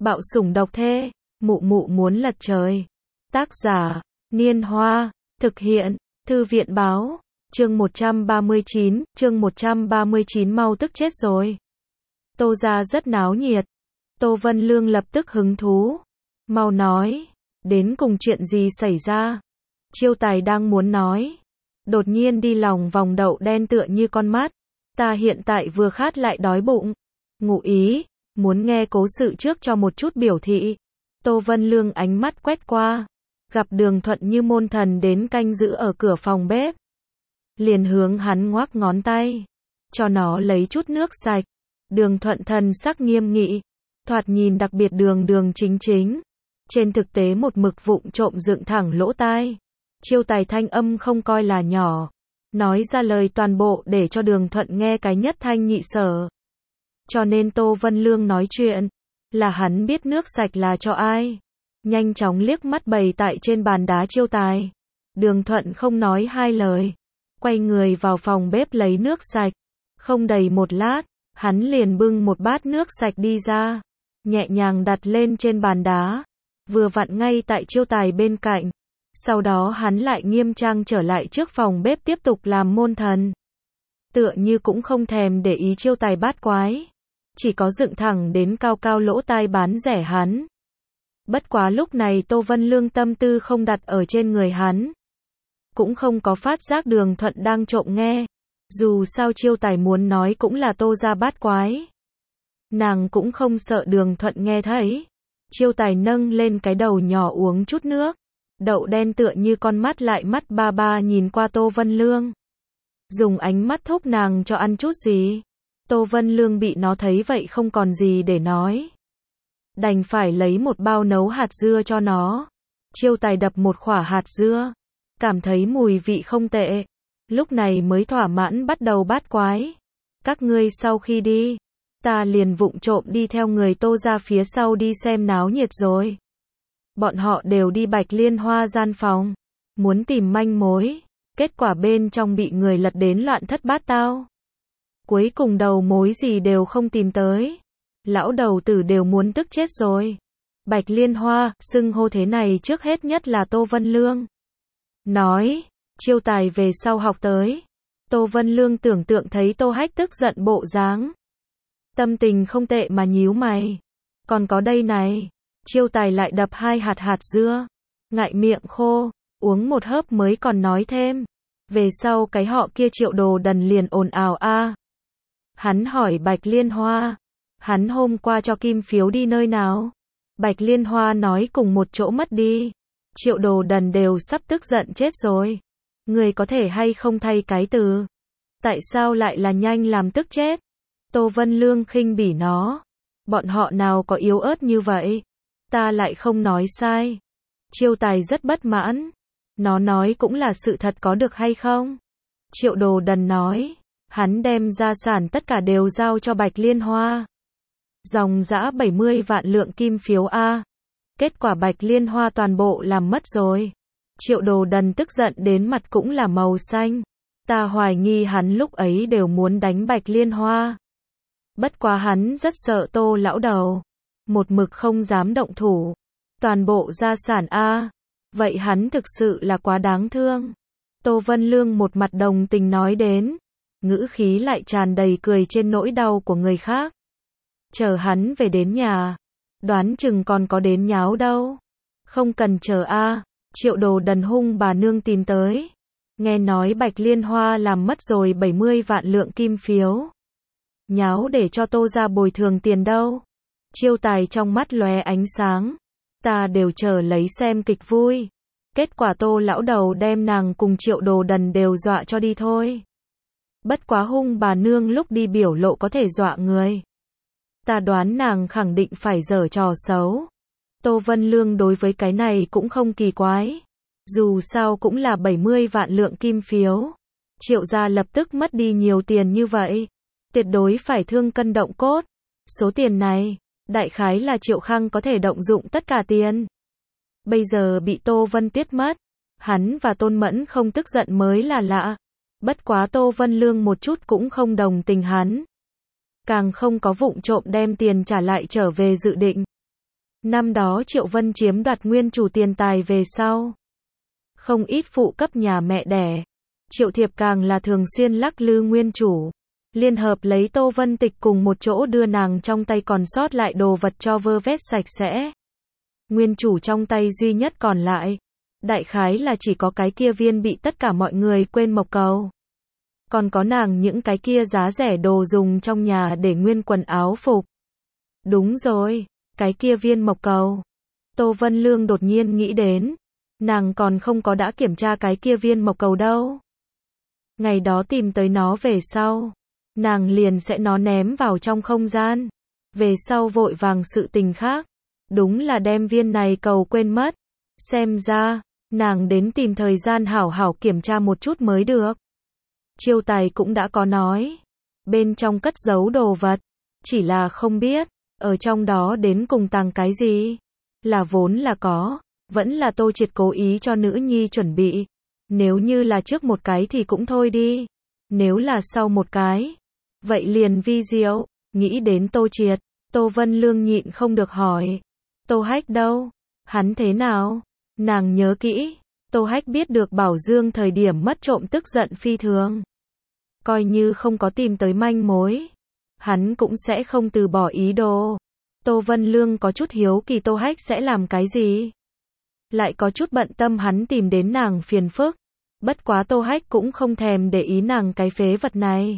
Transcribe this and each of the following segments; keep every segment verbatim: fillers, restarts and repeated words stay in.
Bạo sủng độc thê, mụ mụ muốn lật trời. Tác giả, Niên Hoa, thực hiện, Thư viện báo, chương một trăm ba mươi chín, chương một trăm ba mươi chín mau tức chết rồi. Tô gia rất náo nhiệt. Tô Vân Lương lập tức hứng thú. Mau nói, đến cùng chuyện gì xảy ra? Chiêu Tài đang muốn nói. Đột nhiên đi lòng vòng đậu đen tựa như con mắt. Ta hiện tại vừa khát lại đói bụng. Ngụ ý, muốn nghe cố sự trước cho một chút biểu thị. Tô Vân Lương ánh mắt quét qua. Gặp Đường Thuận như môn thần đến canh giữ ở cửa phòng bếp. Liền hướng hắn ngoắc ngón tay. Cho nó lấy chút nước sạch. Đường Thuận thần sắc nghiêm nghị. Thoạt nhìn đặc biệt đường đường chính chính. Trên thực tế một mực vụng trộm dựng thẳng lỗ tai. Chiêu Tài thanh âm không coi là nhỏ. Nói ra lời toàn bộ để cho Đường Thuận nghe cái nhất thanh nhị sở. Cho nên Tô Vân Lương nói chuyện. Là hắn biết nước sạch là cho ai. Nhanh chóng liếc mắt bày tại trên bàn đá Chiêu Tài. Đường Thuận không nói hai lời. Quay người vào phòng bếp lấy nước sạch. Không đầy một lát, hắn liền bưng một bát nước sạch đi ra. Nhẹ nhàng đặt lên trên bàn đá. Vừa vặn ngay tại Chiêu Tài bên cạnh. Sau đó hắn lại nghiêm trang trở lại trước phòng bếp tiếp tục làm môn thần. Tựa như cũng không thèm để ý Chiêu Tài bát quái. Chỉ có dựng thẳng đến cao cao lỗ tai bán rẻ hắn. Bất quá lúc này Tô Vân Lương tâm tư không đặt ở trên người hắn. Cũng không có phát giác Đường Thuận đang trộm nghe. Dù sao Chiêu Tài muốn nói cũng là Tô gia bát quái. Nàng cũng không sợ Đường Thuận nghe thấy. Chiêu Tài nâng lên cái đầu nhỏ uống chút nước. Đậu đen tựa như con mắt lại mắt ba ba nhìn qua Tô Vân Lương. Dùng ánh mắt thúc nàng cho ăn chút gì. Tô Vân Lương bị nó thấy vậy không còn gì để nói. Đành phải lấy một bao nấu hạt dưa cho nó. Chiêu Tài đập một khỏa hạt dưa. Cảm thấy mùi vị không tệ. Lúc này mới thỏa mãn bắt đầu bát quái. Các ngươi sau khi đi. Ta liền vụng trộm đi theo người Tô ra phía sau đi xem náo nhiệt rồi. Bọn họ đều đi Bạch Liên Hoa gian phòng. Muốn tìm manh mối. Kết quả bên trong bị người lật đến loạn thất bát tao. Cuối cùng đầu mối gì đều không tìm tới. Lão đầu tử đều muốn tức chết rồi. Bạch Liên Hoa, xưng hô thế này trước hết nhất là Tô Vân Lương. Nói, Chiêu Tài về sau học tới. Tô Vân Lương tưởng tượng thấy Tô Hách tức giận bộ dáng. Tâm tình không tệ mà nhíu mày. Còn có đây này. Chiêu Tài lại đập hai hạt hạt dưa. Ngại miệng khô, uống một hớp mới còn nói thêm. Về sau cái họ kia Triệu Đồ Đần liền ồn ào a. Hắn hỏi Bạch Liên Hoa. Hắn hôm qua cho kim phiếu đi nơi nào? Bạch Liên Hoa nói cùng một chỗ mất đi. Triệu Đồ Đần đều sắp tức giận chết rồi. Người có thể hay không thay cái từ? Tại sao lại là nhanh làm tức chết? Tô Vân Lương khinh bỉ nó. Bọn họ nào có yếu ớt như vậy? Ta lại không nói sai. Chiêu Tài rất bất mãn. Nó nói cũng là sự thật có được hay không? Triệu Đồ Đần nói. Hắn đem gia sản tất cả đều giao cho Bạch Liên Hoa. Dòng dã bảy mươi vạn lượng kim phiếu A. Kết quả Bạch Liên Hoa toàn bộ làm mất rồi. Triệu Đồ Đần tức giận đến mặt cũng là màu xanh. Ta hoài nghi hắn lúc ấy đều muốn đánh Bạch Liên Hoa. Bất quá hắn rất sợ Tô lão đầu. Một mực không dám động thủ. Toàn bộ gia sản A. Vậy hắn thực sự là quá đáng thương. Tô Vân Lương một mặt đồng tình nói đến. Ngữ khí lại tràn đầy cười trên nỗi đau của người khác. Chờ hắn về đến nhà. Đoán chừng còn có đến nháo đâu. Không cần chờ a. Triệu Đồ Đần hung bà nương tìm tới. Nghe nói Bạch Liên Hoa làm mất rồi bảy mươi vạn lượng kim phiếu. Nháo để cho Tô ra bồi thường tiền đâu. Chiêu Tài trong mắt lóe ánh sáng. Ta đều chờ lấy xem kịch vui. Kết quả Tô lão đầu đem nàng cùng Triệu Đồ Đần đều dọa cho đi thôi. Bất quá hung bà nương lúc đi biểu lộ có thể dọa người. Ta đoán nàng khẳng định phải giở trò xấu. Tô Vân Lương đối với cái này cũng không kỳ quái. Dù sao cũng là bảy mươi vạn lượng kim phiếu. Triệu gia lập tức mất đi nhiều tiền như vậy. Tuyệt đối phải thương cân động cốt. Số tiền này, đại khái là Triệu Khang có thể động dụng tất cả tiền. Bây giờ bị Tô Vân Tuyết mất. Hắn và Tôn Mẫn không tức giận mới là lạ. Bất quá Tô Vân Lương một chút cũng không đồng tình hắn. Càng không có vụng trộm đem tiền trả lại trở về dự định. Năm đó Triệu Vân chiếm đoạt nguyên chủ tiền tài về sau, không ít phụ cấp nhà mẹ đẻ. Triệu Thiệp càng là thường xuyên lắc lư nguyên chủ, liên hợp lấy Tô Vân Tịch cùng một chỗ đưa nàng trong tay còn sót lại đồ vật cho vơ vét sạch sẽ. Nguyên chủ trong tay duy nhất còn lại, đại khái là chỉ có cái kia viên bị tất cả mọi người quên mộc cầu. Còn có nàng những cái kia giá rẻ đồ dùng trong nhà để nguyên quần áo phục. Đúng rồi, cái kia viên mộc cầu. Tô Vân Lương đột nhiên nghĩ đến, nàng còn không có đã kiểm tra cái kia viên mộc cầu đâu. Ngày đó tìm tới nó về sau, nàng liền sẽ nó ném vào trong không gian. Về sau vội vàng sự tình khác, đúng là đem viên này cầu quên mất. Xem ra, nàng đến tìm thời gian hảo hảo kiểm tra một chút mới được. Chiêu Tài cũng đã có nói, bên trong cất giấu đồ vật, chỉ là không biết, ở trong đó đến cùng tàng cái gì. Là vốn là có, vẫn là Tô Triệt cố ý cho nữ nhi chuẩn bị. Nếu như là trước một cái thì cũng thôi đi. Nếu là sau một cái, vậy liền vi diệu. Nghĩ đến Tô Triệt, Tô Vân Lương nhịn không được hỏi. Tô Hách đâu? Hắn thế nào? Nàng nhớ kỹ, Tô Hách biết được Bảo Dương thời điểm mất trộm tức giận phi thường. Coi như không có tìm tới manh mối, hắn cũng sẽ không từ bỏ ý đồ. Tô Vân Lương có chút hiếu kỳ Tô Hách sẽ làm cái gì. Lại có chút bận tâm hắn tìm đến nàng phiền phức. Bất quá Tô Hách cũng không thèm để ý nàng cái phế vật này.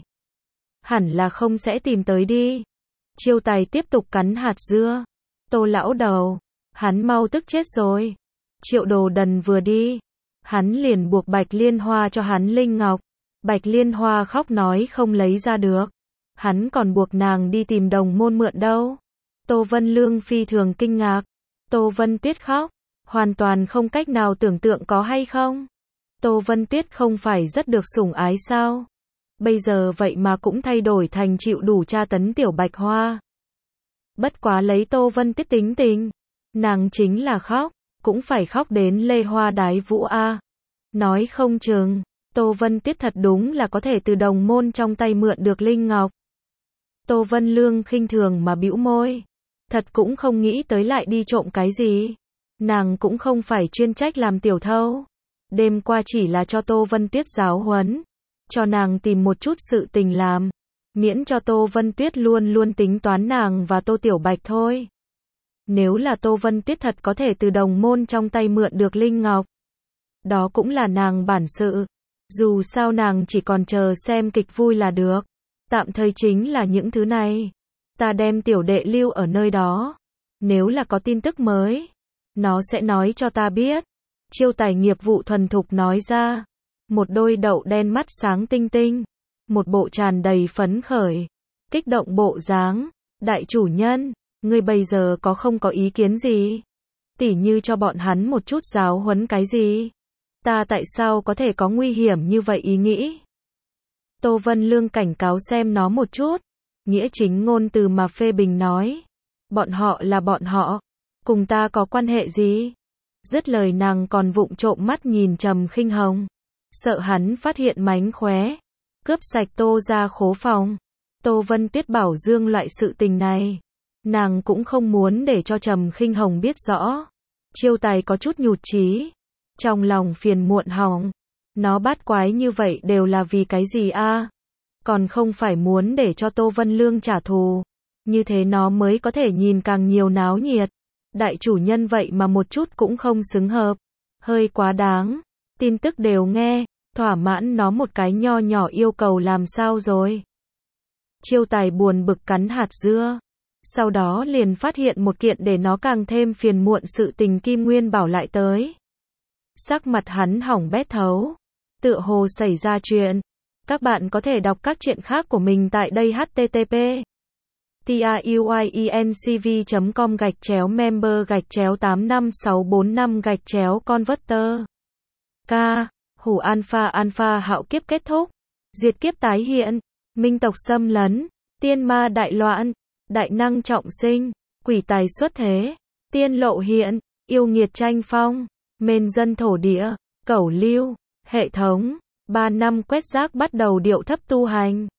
Hẳn là không sẽ tìm tới đi. Chiêu Tài tiếp tục cắn hạt dưa. Tô lão đầu, hắn mau tức chết rồi. Triệu Đồ Đần vừa đi, hắn liền buộc Bạch Liên Hoa cho hắn linh ngọc. Bạch Liên Hoa khóc nói không lấy ra được. Hắn còn buộc nàng đi tìm đồng môn mượn đâu. Tô Vân Lương phi thường kinh ngạc. Tô Vân Tuyết khóc, hoàn toàn không cách nào tưởng tượng có hay không. Tô Vân Tuyết không phải rất được sủng ái sao? Bây giờ vậy mà cũng thay đổi thành chịu đủ tra tấn tiểu Bạch Hoa. Bất quá lấy Tô Vân Tuyết tính tình, nàng chính là khóc, cũng phải khóc đến lê hoa đái vũ a. Nói không chừng, Tô Vân Tuyết thật đúng là có thể từ đồng môn trong tay mượn được linh ngọc. Tô Vân Lương khinh thường mà bĩu môi, thật cũng không nghĩ tới lại đi trộm cái gì. Nàng cũng không phải chuyên trách làm tiểu thâu. Đêm qua chỉ là cho Tô Vân Tuyết giáo huấn, cho nàng tìm một chút sự tình làm, miễn cho Tô Vân Tuyết luôn luôn tính toán nàng và Tô Tiểu Bạch thôi. Nếu là Tô Vân Tuyết thật có thể từ đồng môn trong tay mượn được linh ngọc, đó cũng là nàng bản sự. Dù sao nàng chỉ còn chờ xem kịch vui là được. Tạm thời chính là những thứ này. Ta đem tiểu đệ lưu ở nơi đó. Nếu là có tin tức mới, nó sẽ nói cho ta biết. Chiêu Tài nghiệp vụ thuần thục nói ra. Một đôi đậu đen mắt sáng tinh tinh. Một bộ tràn đầy phấn khởi, kích động bộ dáng. Đại chủ nhân, ngươi bây giờ có không có ý kiến gì? Tỉ như cho bọn hắn một chút giáo huấn cái gì? Ta tại sao có thể có nguy hiểm như vậy ý nghĩ? Tô Vân Lương cảnh cáo xem nó một chút. Nghĩa chính ngôn từ mà phê bình nói. Bọn họ là bọn họ. Cùng ta có quan hệ gì? Dứt lời nàng còn vụng trộm mắt nhìn Trầm Khinh Hồng. Sợ hắn phát hiện mánh khóe. Cướp sạch Tô ra khố phòng. Tô Vân Tuyết Bảo Dương loại sự tình này, nàng cũng không muốn để cho Trầm Khinh Hồng biết rõ. Chiêu Tài có chút nhụt chí, trong lòng phiền muộn hỏng. Nó bát quái như vậy đều là vì cái gì a? Còn không phải muốn để cho Tô Vân Lương trả thù. Như thế nó mới có thể nhìn càng nhiều náo nhiệt. Đại chủ nhân vậy mà một chút cũng không xứng hợp. Hơi quá đáng. Tin tức đều nghe, thỏa mãn nó một cái nho nhỏ yêu cầu làm sao rồi. Chiêu Tài buồn bực cắn hạt dưa. Sau đó liền phát hiện một kiện để nó càng thêm phiền muộn sự tình Kim Nguyên Bảo lại tới. Sắc mặt hắn hỏng bét thấu. Tựa hồ xảy ra chuyện. Các bạn có thể đọc các chuyện khác của mình tại đây h t t p truyencv chấm com gạch chéo member gạch chéo tám năm sáu bốn năm gạch chéo converter. K. Hủ alpha alpha hạo kiếp kết thúc. Diệt kiếp tái hiện. Minh tộc xâm lấn. Tiên ma đại loạn. Đại năng trọng sinh. Quỷ tài xuất thế. Tiên lộ hiện. Yêu nghiệt tranh phong. Mền dân thổ địa. Cẩu lưu. Hệ thống. Ba năm quét rác bắt đầu điệu thấp tu hành.